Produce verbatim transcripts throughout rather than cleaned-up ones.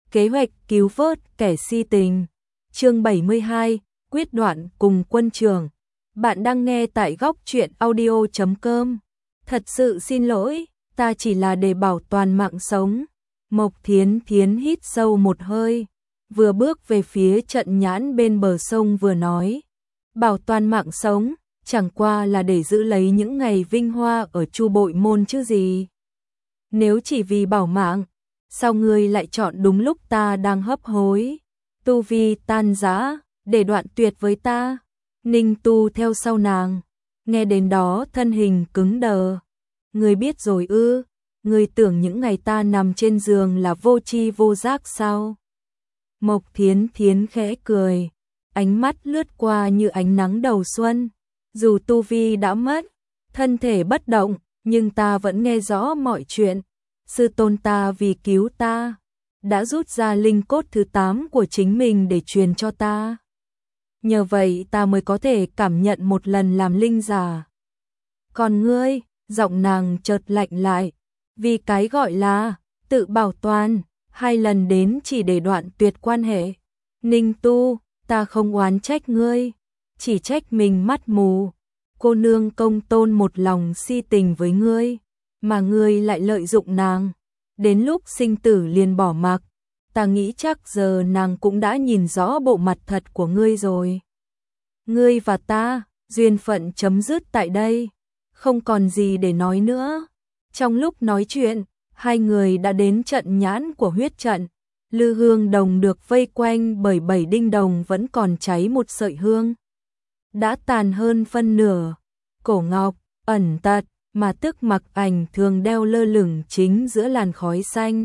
Kế hoạch cứu vớt kẻ si tình. Chương bảy mươi hai, quyết đoạn cùng quân trường. Bạn đang nghe tại góc truyện audio chấm com. Thật sự xin lỗi, ta chỉ là để bảo toàn mạng sống. Mộc Thiến Thiến hít sâu một hơi, vừa bước về phía trận nhãn bên bờ sông vừa nói. Bảo toàn mạng sống, chẳng qua là để giữ lấy những ngày vinh hoa ở Chu Bội Môn chứ gì. Nếu chỉ vì bảo mạng, sao ngươi lại chọn đúng lúc ta đang hấp hối, tu vi tan rã, để đoạn tuyệt với ta? Ninh Tu theo sau nàng, nghe đến đó thân hình cứng đờ. Ngươi biết rồi ư? Ngươi tưởng những ngày ta nằm trên giường là vô tri vô giác sao? Mộc Thiến Thiến khẽ cười, ánh mắt lướt qua như ánh nắng đầu xuân. Dù tu vi đã mất, thân thể bất động, nhưng ta vẫn nghe rõ mọi chuyện. Sư tôn ta vì cứu ta, đã rút ra linh cốt thứ tám của chính mình để truyền cho ta. Nhờ vậy ta mới có thể cảm nhận một lần làm linh giả. Còn ngươi, giọng nàng chợt lạnh lại, vì cái gọi là tự bảo toàn, hai lần đến chỉ để đoạn tuyệt quan hệ. Ninh Tu, ta không oán trách ngươi, chỉ trách mình mắt mù. Cô nương Công Tôn một lòng si tình với ngươi, mà ngươi lại lợi dụng nàng. Đến lúc sinh tử liền bỏ mặc, ta nghĩ chắc giờ nàng cũng đã nhìn rõ bộ mặt thật của ngươi rồi. Ngươi và ta, duyên phận chấm dứt tại đây, không còn gì để nói nữa. Trong lúc nói chuyện, hai người đã đến trận nhãn của huyết trận. Lư hương đồng được vây quanh bởi bảy đinh đồng vẫn còn cháy một sợi hương. Đã tàn hơn phân nửa, cổ ngọc, ẩn tật, mà tức mặc ảnh thường đeo lơ lửng chính giữa làn khói xanh.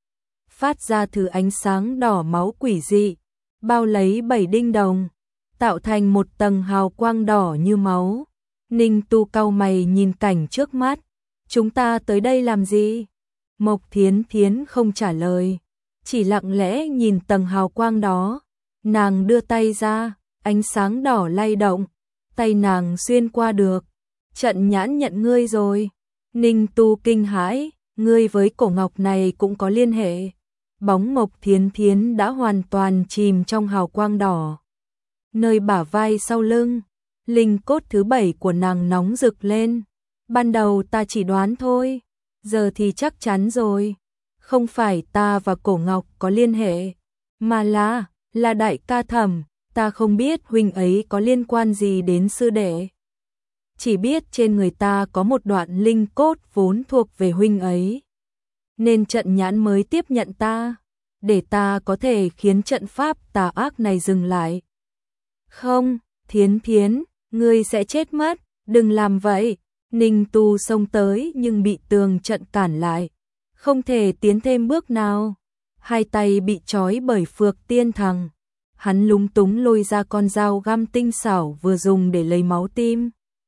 Phát ra thứ ánh sáng đỏ máu quỷ dị, bao lấy bảy đinh đồng, tạo thành một tầng hào quang đỏ như máu. Ninh Tu cau mày nhìn cảnh trước mắt. Chúng ta tới đây làm gì? Mộc Thiến Thiến không trả lời, chỉ lặng lẽ nhìn tầng hào quang đó. Nàng đưa tay ra, ánh sáng đỏ lay động, tay nàng xuyên qua được. Trận nhãn nhận ngươi rồi. Ninh Tu kinh hãi, ngươi với cổ ngọc này cũng có liên hệ. Bóng Mộc Thiến Thiến đã hoàn toàn chìm trong hào quang đỏ. Nơi bả vai sau lưng, linh cốt thứ bảy của nàng nóng rực lên. Ban đầu ta chỉ đoán thôi, giờ thì chắc chắn rồi. Không phải ta và cổ ngọc có liên hệ, mà là, là đại ca Thẩm. Ta không biết huynh ấy có liên quan gì đến sư đệ. Chỉ biết trên người ta có một đoạn linh cốt vốn thuộc về huynh ấy. Nên trận nhãn mới tiếp nhận ta, để ta có thể khiến trận pháp tà ác này dừng lại. Không, Thiến Thiến, ngươi sẽ chết mất, đừng làm vậy. Ninh Tu xông tới nhưng bị tường trận cản lại, không thể tiến thêm bước nào. Hai tay bị trói bởi Phược Tiên Thằng. Hắn lúng túng lôi ra con dao găm tinh xảo vừa dùng để lấy máu tim.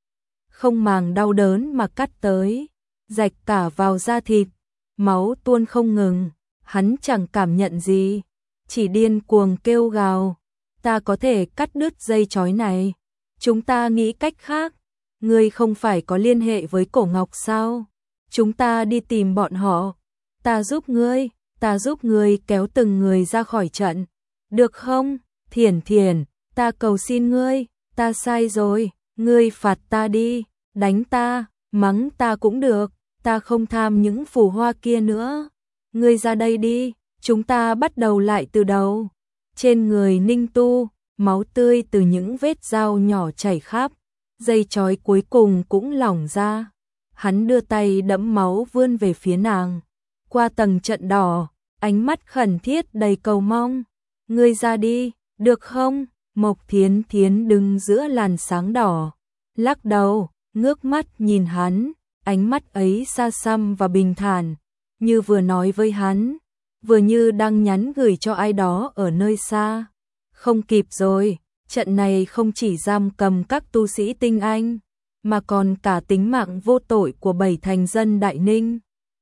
Không màng đau đớn mà cắt tới, rạch cả vào da thịt, máu tuôn không ngừng. Hắn chẳng cảm nhận gì, chỉ điên cuồng kêu gào. Ta có thể cắt đứt dây trói này. Chúng ta nghĩ cách khác. Ngươi không phải có liên hệ với cổ ngọc sao? Chúng ta đi tìm bọn họ. Ta giúp ngươi, ta giúp ngươi kéo từng người ra khỏi trận. Được không? Thiển Thiển, ta cầu xin ngươi, ta sai rồi, ngươi phạt ta đi, đánh ta, mắng ta cũng được, ta không tham những phù hoa kia nữa. Ngươi ra đây đi, chúng ta bắt đầu lại từ đầu. Trên người Ninh Tu, máu tươi từ những vết dao nhỏ chảy khắp, dây trói cuối cùng cũng lỏng ra. Hắn đưa tay đẫm máu vươn về phía nàng, qua tầng trận đỏ, ánh mắt khẩn thiết đầy cầu mong. Ngươi ra đi, được không? Mộc Thiến Thiến đứng giữa làn sáng đỏ, lắc đầu, ngước mắt nhìn hắn, ánh mắt ấy xa xăm và bình thản, như vừa nói với hắn, vừa như đang nhắn gửi cho ai đó ở nơi xa. Không kịp rồi, trận này không chỉ giam cầm các tu sĩ tinh anh, mà còn cả tính mạng vô tội của bảy thành dân Đại Ninh.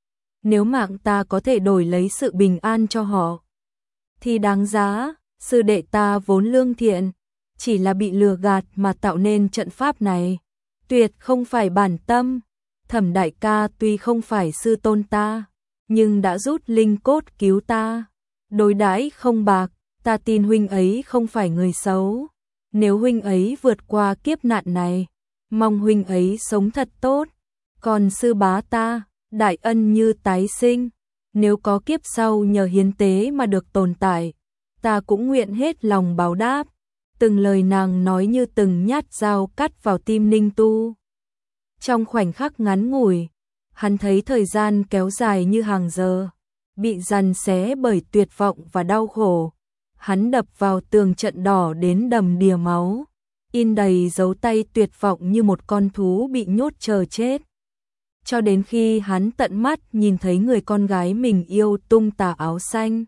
Nếu mạng ta có thể đổi lấy sự bình an cho họ, thì đáng giá. Sư đệ ta vốn lương thiện, chỉ là bị lừa gạt mà tạo nên trận pháp này, tuyệt không phải bản tâm. Thẩm đại ca tuy không phải sư tôn ta, nhưng đã rút linh cốt cứu ta. đối đãi không bạc, ta tin huynh ấy không phải người xấu. Nếu huynh ấy vượt qua kiếp nạn này, mong huynh ấy sống thật tốt. Còn sư bá ta, đại ân như tái sinh, nếu có kiếp sau nhờ hiến tế mà được tồn tại, ta cũng nguyện hết lòng báo đáp. Từng lời nàng nói như từng nhát dao cắt vào tim Ninh Tu. Trong khoảnh khắc ngắn ngủi, hắn thấy thời gian kéo dài như hàng giờ, bị giằng xé bởi tuyệt vọng và đau khổ. Hắn đập vào tường trận đỏ đến đầm đìa máu, in đầy dấu tay tuyệt vọng như một con thú bị nhốt chờ chết. Cho đến khi hắn tận mắt nhìn thấy người con gái mình yêu tung tà áo xanh,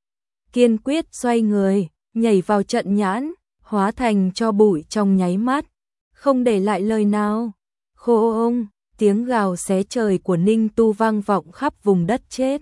kiên quyết xoay người, nhảy vào trận nhãn, hóa thành tro bụi trong nháy mắt, không để lại lời nào. Khô ông, tiếng gào xé trời của Ninh Tu vang vọng khắp vùng đất chết.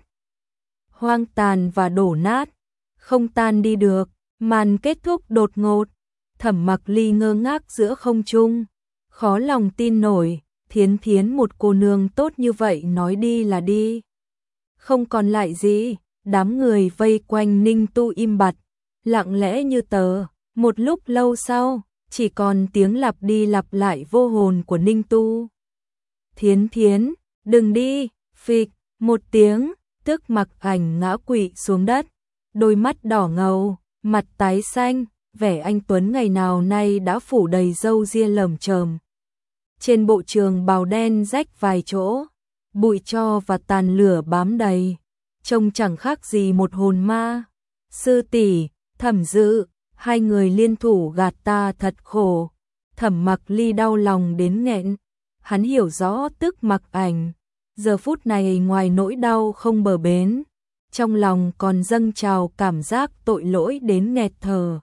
Hoang tàn và đổ nát, không tan đi được, màn kết thúc đột ngột. Thẩm Mặc Ly ngơ ngác giữa không trung, khó lòng tin nổi, Thiến Thiến một cô nương tốt như vậy nói đi là đi. Không còn lại gì, đám người vây quanh Ninh Tu im bặt, lặng lẽ như tờ. Một lúc lâu sau, chỉ còn tiếng lặp đi lặp lại vô hồn của Ninh Tu. Thiến Thiến, đừng đi, phịch, một tiếng, tức Mặc Ảnh ngã quỵ xuống đất, đôi mắt đỏ ngầu, mặt tái xanh, vẻ anh tuấn ngày nào nay đã phủ đầy râu ria lởm chởm. Trên bộ trường bào đen rách vài chỗ, bụi tro và tàn lửa bám đầy, trông chẳng khác gì một hồn ma. Sư tỷ, Thẩm Dự, hai người liên thủ gạt ta thật khổ. Thẩm Mặc Ly đau lòng đến nghẹn, hắn hiểu rõ tức Mặc Ảnh, giờ phút này ngoài nỗi đau không bờ bến, trong lòng còn dâng trào cảm giác tội lỗi đến nghẹt thở.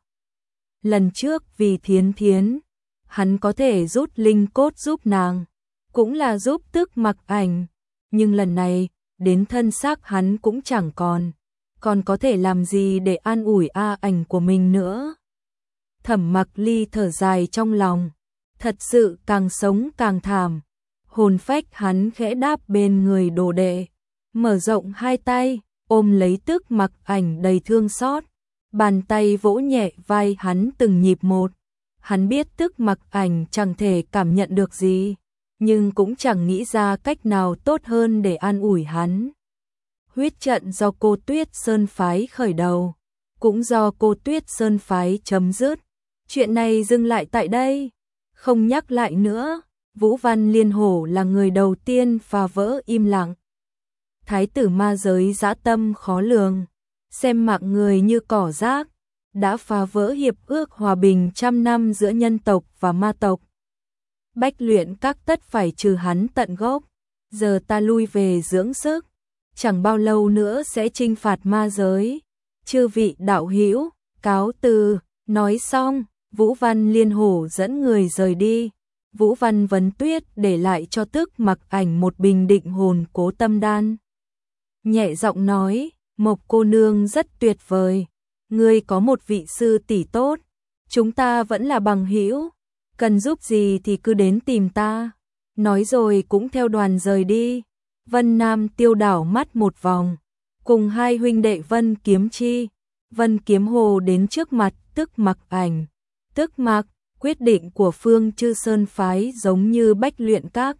Lần trước vì Thiến Thiến, hắn có thể rút linh cốt giúp nàng, cũng là giúp tức Mặc Ảnh, nhưng lần này, đến thân xác hắn cũng chẳng còn, còn có thể làm gì để an ủi A Ảnh của mình nữa. Thẩm Mặc Ly thở dài trong lòng, thật sự càng sống càng thảm. Hồn phách hắn khẽ đáp bên người đồ đệ, mở rộng hai tay, ôm lấy tức Mặc Ảnh đầy thương xót, bàn tay vỗ nhẹ vai hắn từng nhịp một. Hắn biết tức Mặc Ảnh chẳng thể cảm nhận được gì, nhưng cũng chẳng nghĩ ra cách nào tốt hơn để an ủi hắn. Huyết trận do Cô Tuyết Sơn phái khởi đầu, cũng do Cô Tuyết Sơn phái chấm dứt. Chuyện này dừng lại tại đây, không nhắc lại nữa. Vũ Văn Liên Hổ là người đầu tiên phá vỡ im lặng. Thái tử ma giới dã tâm khó lường, xem mạng người như cỏ rác, đã phá vỡ hiệp ước hòa bình trăm năm giữa nhân tộc và ma tộc. Bách Luyện Các tất phải trừ hắn tận gốc, giờ ta lui về dưỡng sức, chẳng bao lâu nữa sẽ chinh phạt ma giới. Chư vị đạo hữu, cáo từ. Nói xong, Vũ Văn Liên Hổ dẫn người rời đi. Vũ Văn Vấn Tuyết để lại cho tức Mặc Ảnh một bình định hồn cố tâm đan. Nhẹ giọng nói, Mộc cô nương rất tuyệt vời, ngươi có một vị sư tỷ tốt, chúng ta vẫn là bằng hữu, cần giúp gì thì cứ đến tìm ta. Nói rồi cũng theo đoàn rời đi. Vân Nam Tiêu đảo mắt một vòng, cùng hai huynh đệ Vân Kiếm Chi, Vân Kiếm Hồ đến trước mặt tức Mặc Ảnh. Tức Mặc, quyết định của Phương Chư Sơn phái giống như Bách Luyện Các.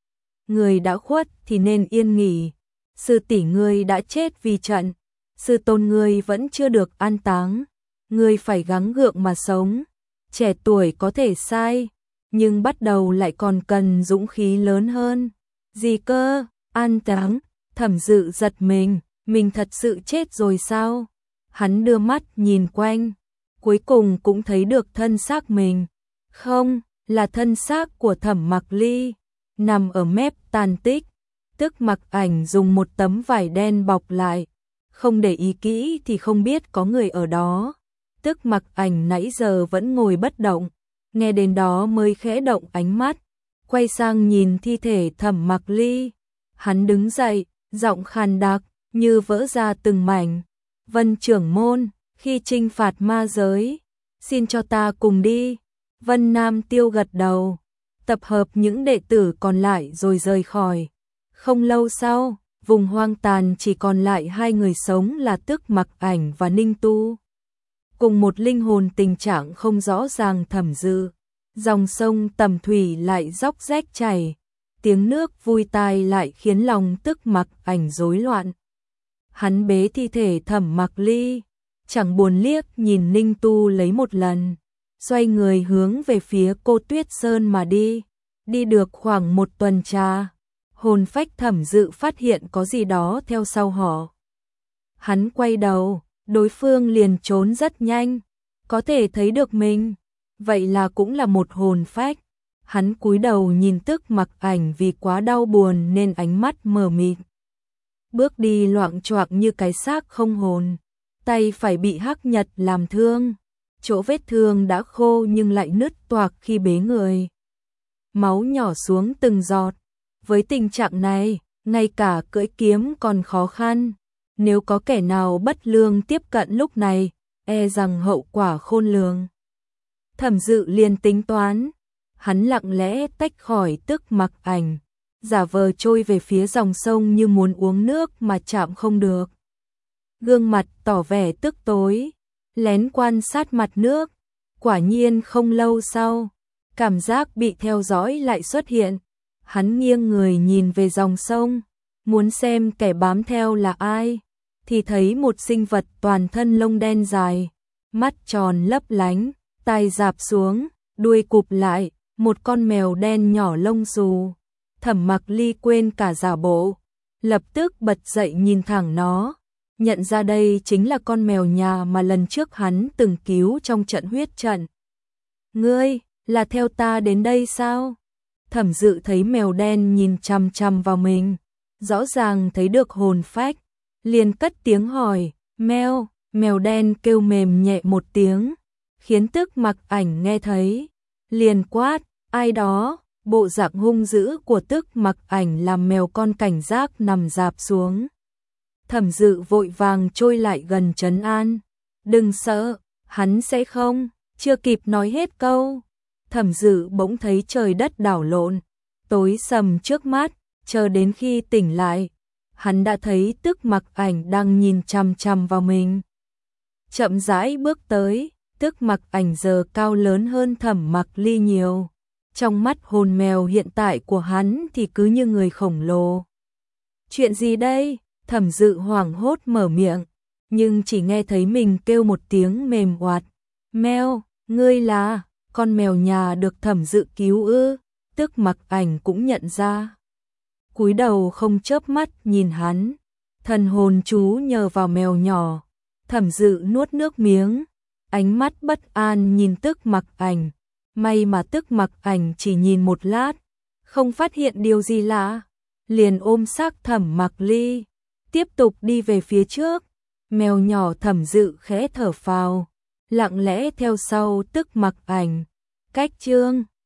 Người đã khuất thì nên yên nghỉ. Sư tỷ ngươi đã chết vì trận, sư tôn ngươi vẫn chưa được an táng, ngươi phải gắng gượng mà sống. Trẻ tuổi có thể sai, nhưng bắt đầu lại còn cần dũng khí lớn hơn. Gì cơ? An táng? Thẩm Dự giật mình, mình thật sự chết rồi sao? Hắn đưa mắt nhìn quanh, cuối cùng cũng thấy được thân xác mình. Không, là thân xác của Thẩm Mặc Ly, nằm ở mép tàn tích. Tức Mặc Ảnh dùng một tấm vải đen bọc lại, không để ý kỹ thì không biết có người ở đó. Tức Mặc Ảnh nãy giờ vẫn ngồi bất động, nghe đến đó mới khẽ động ánh mắt, quay sang nhìn thi thể Thẩm Mặc Ly. Hắn đứng dậy, giọng khàn đặc, như vỡ ra từng mảnh. Vân trưởng môn, khi chinh phạt ma giới, xin cho ta cùng đi. Vân Nam Tiêu gật đầu, tập hợp những đệ tử còn lại rồi rời khỏi. Không lâu sau, Vùng hoang tàn chỉ còn lại hai người sống là Tức Mặc Ảnh và Ninh Tu. Cùng một linh hồn tình trạng không rõ ràng Thẩm Dự. Dòng sông Tầm Thủy lại róc rách chảy, tiếng nước vui tai lại khiến lòng Tức Mặc Ảnh rối loạn. Hắn bế thi thể Thẩm Mặc Ly, chẳng buồn liếc nhìn Ninh Tu lấy một lần, xoay người hướng về phía Cô Tuyết Sơn mà đi. Đi được khoảng một tuần trà, hồn phách Thẩm Dự phát hiện có gì đó theo sau họ. Hắn quay đầu, đối phương liền trốn rất nhanh, có thể thấy được mình, vậy là cũng là một hồn phách. Hắn cúi đầu nhìn Tức Mặc Ảnh vì quá đau buồn nên ánh mắt mờ mịt. Bước đi loạng choạng như cái xác không hồn, tay phải bị hắc nhật làm thương, chỗ vết thương đã khô nhưng lại nứt toạc khi bế người. Máu nhỏ xuống từng giọt, với tình trạng này, ngay cả cưỡi kiếm còn khó khăn, nếu có kẻ nào bất lương tiếp cận lúc này, e rằng hậu quả khôn lường. Thẩm Dự liền tính toán, hắn lặng lẽ tách khỏi Tức Mặc Ảnh, giả vờ trôi về phía dòng sông như muốn uống nước mà chạm không được. Gương mặt tỏ vẻ tức tối, lén quan sát mặt nước, quả nhiên không lâu sau, cảm giác bị theo dõi lại xuất hiện. Hắn nghiêng người nhìn về dòng sông, muốn xem kẻ bám theo là ai, thì thấy một sinh vật toàn thân lông đen dài, mắt tròn lấp lánh, tai rạp xuống, đuôi cụp lại, một con mèo đen nhỏ lông xù. Thẩm Mặc Ly quên cả giả bộ, lập tức bật dậy nhìn thẳng nó, nhận ra đây chính là con mèo nhà mà lần trước hắn từng cứu trong trận huyết trận. Ngươi, là theo ta đến đây sao? Thẩm Dự thấy mèo đen nhìn chằm chằm vào mình, rõ ràng thấy được hồn phách, liền cất tiếng hỏi, mèo, mèo đen kêu mềm nhẹ một tiếng, khiến Tức Mặc Ảnh nghe thấy, liền quát, ai đó. Bộ dạng hung dữ của Tức Mặc Ảnh làm mèo con cảnh giác nằm rạp xuống. Thẩm Dự vội vàng trôi lại gần trấn an, đừng sợ, hắn sẽ không. Chưa kịp nói hết câu, Thẩm Dự bỗng thấy trời đất đảo lộn, tối sầm trước mắt, chờ đến khi tỉnh lại, hắn đã thấy Tức Mặc Ảnh đang nhìn chằm chằm vào mình. Chậm rãi bước tới, Tức Mặc Ảnh giờ cao lớn hơn Thẩm Mặc Ly nhiều. Trong mắt hồn mèo hiện tại của hắn thì cứ như người khổng lồ. Chuyện gì đây? Thẩm Dự hoảng hốt mở miệng, nhưng chỉ nghe thấy mình kêu một tiếng mềm oạt. Mèo, ngươi là con mèo nhà được Thẩm Dự cứu ư? Tức Mặc Ảnh cũng nhận ra. Cúi đầu không chớp mắt nhìn hắn, thần hồn chú nhờ vào mèo nhỏ. Thẩm Dự nuốt nước miếng, ánh mắt bất an nhìn Tức Mặc Ảnh. May mà Tức Mặc Ảnh chỉ nhìn một lát, không phát hiện điều gì lạ, liền ôm xác Thẩm Mặc Ly, tiếp tục đi về phía trước. Mèo nhỏ Thẩm Dự khẽ thở phào, lặng lẽ theo sau Tức Mặc Ảnh. Cách chương